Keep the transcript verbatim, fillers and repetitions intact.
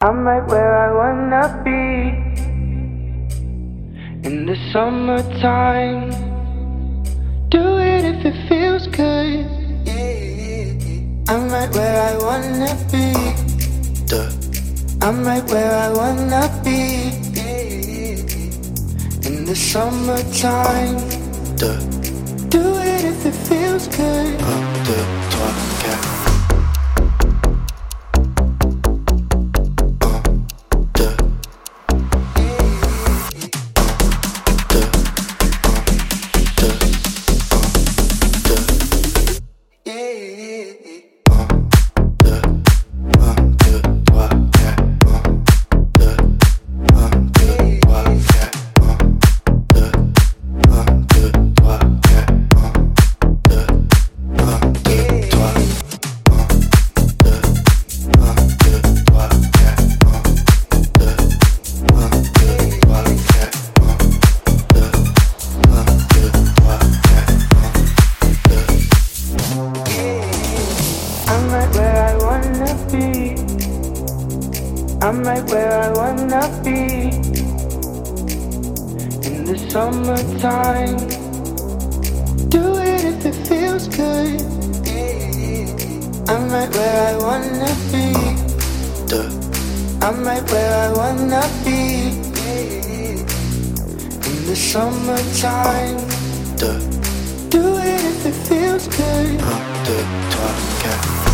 I'm right where I wanna be in the summertime. Do it if it feels good. I'm right where I wanna be. Duh. I'm right where I wanna be in the summertime. Duh. Do it if it feels good. Un, deux, trois, quatre. I'm right where I wanna be in the summertime. Do it if it feels good. I'm right where I wanna be. Duh. I'm right where I wanna be in the summertime. Duh. Do it if it feels good. Un, deux, trois, quatre.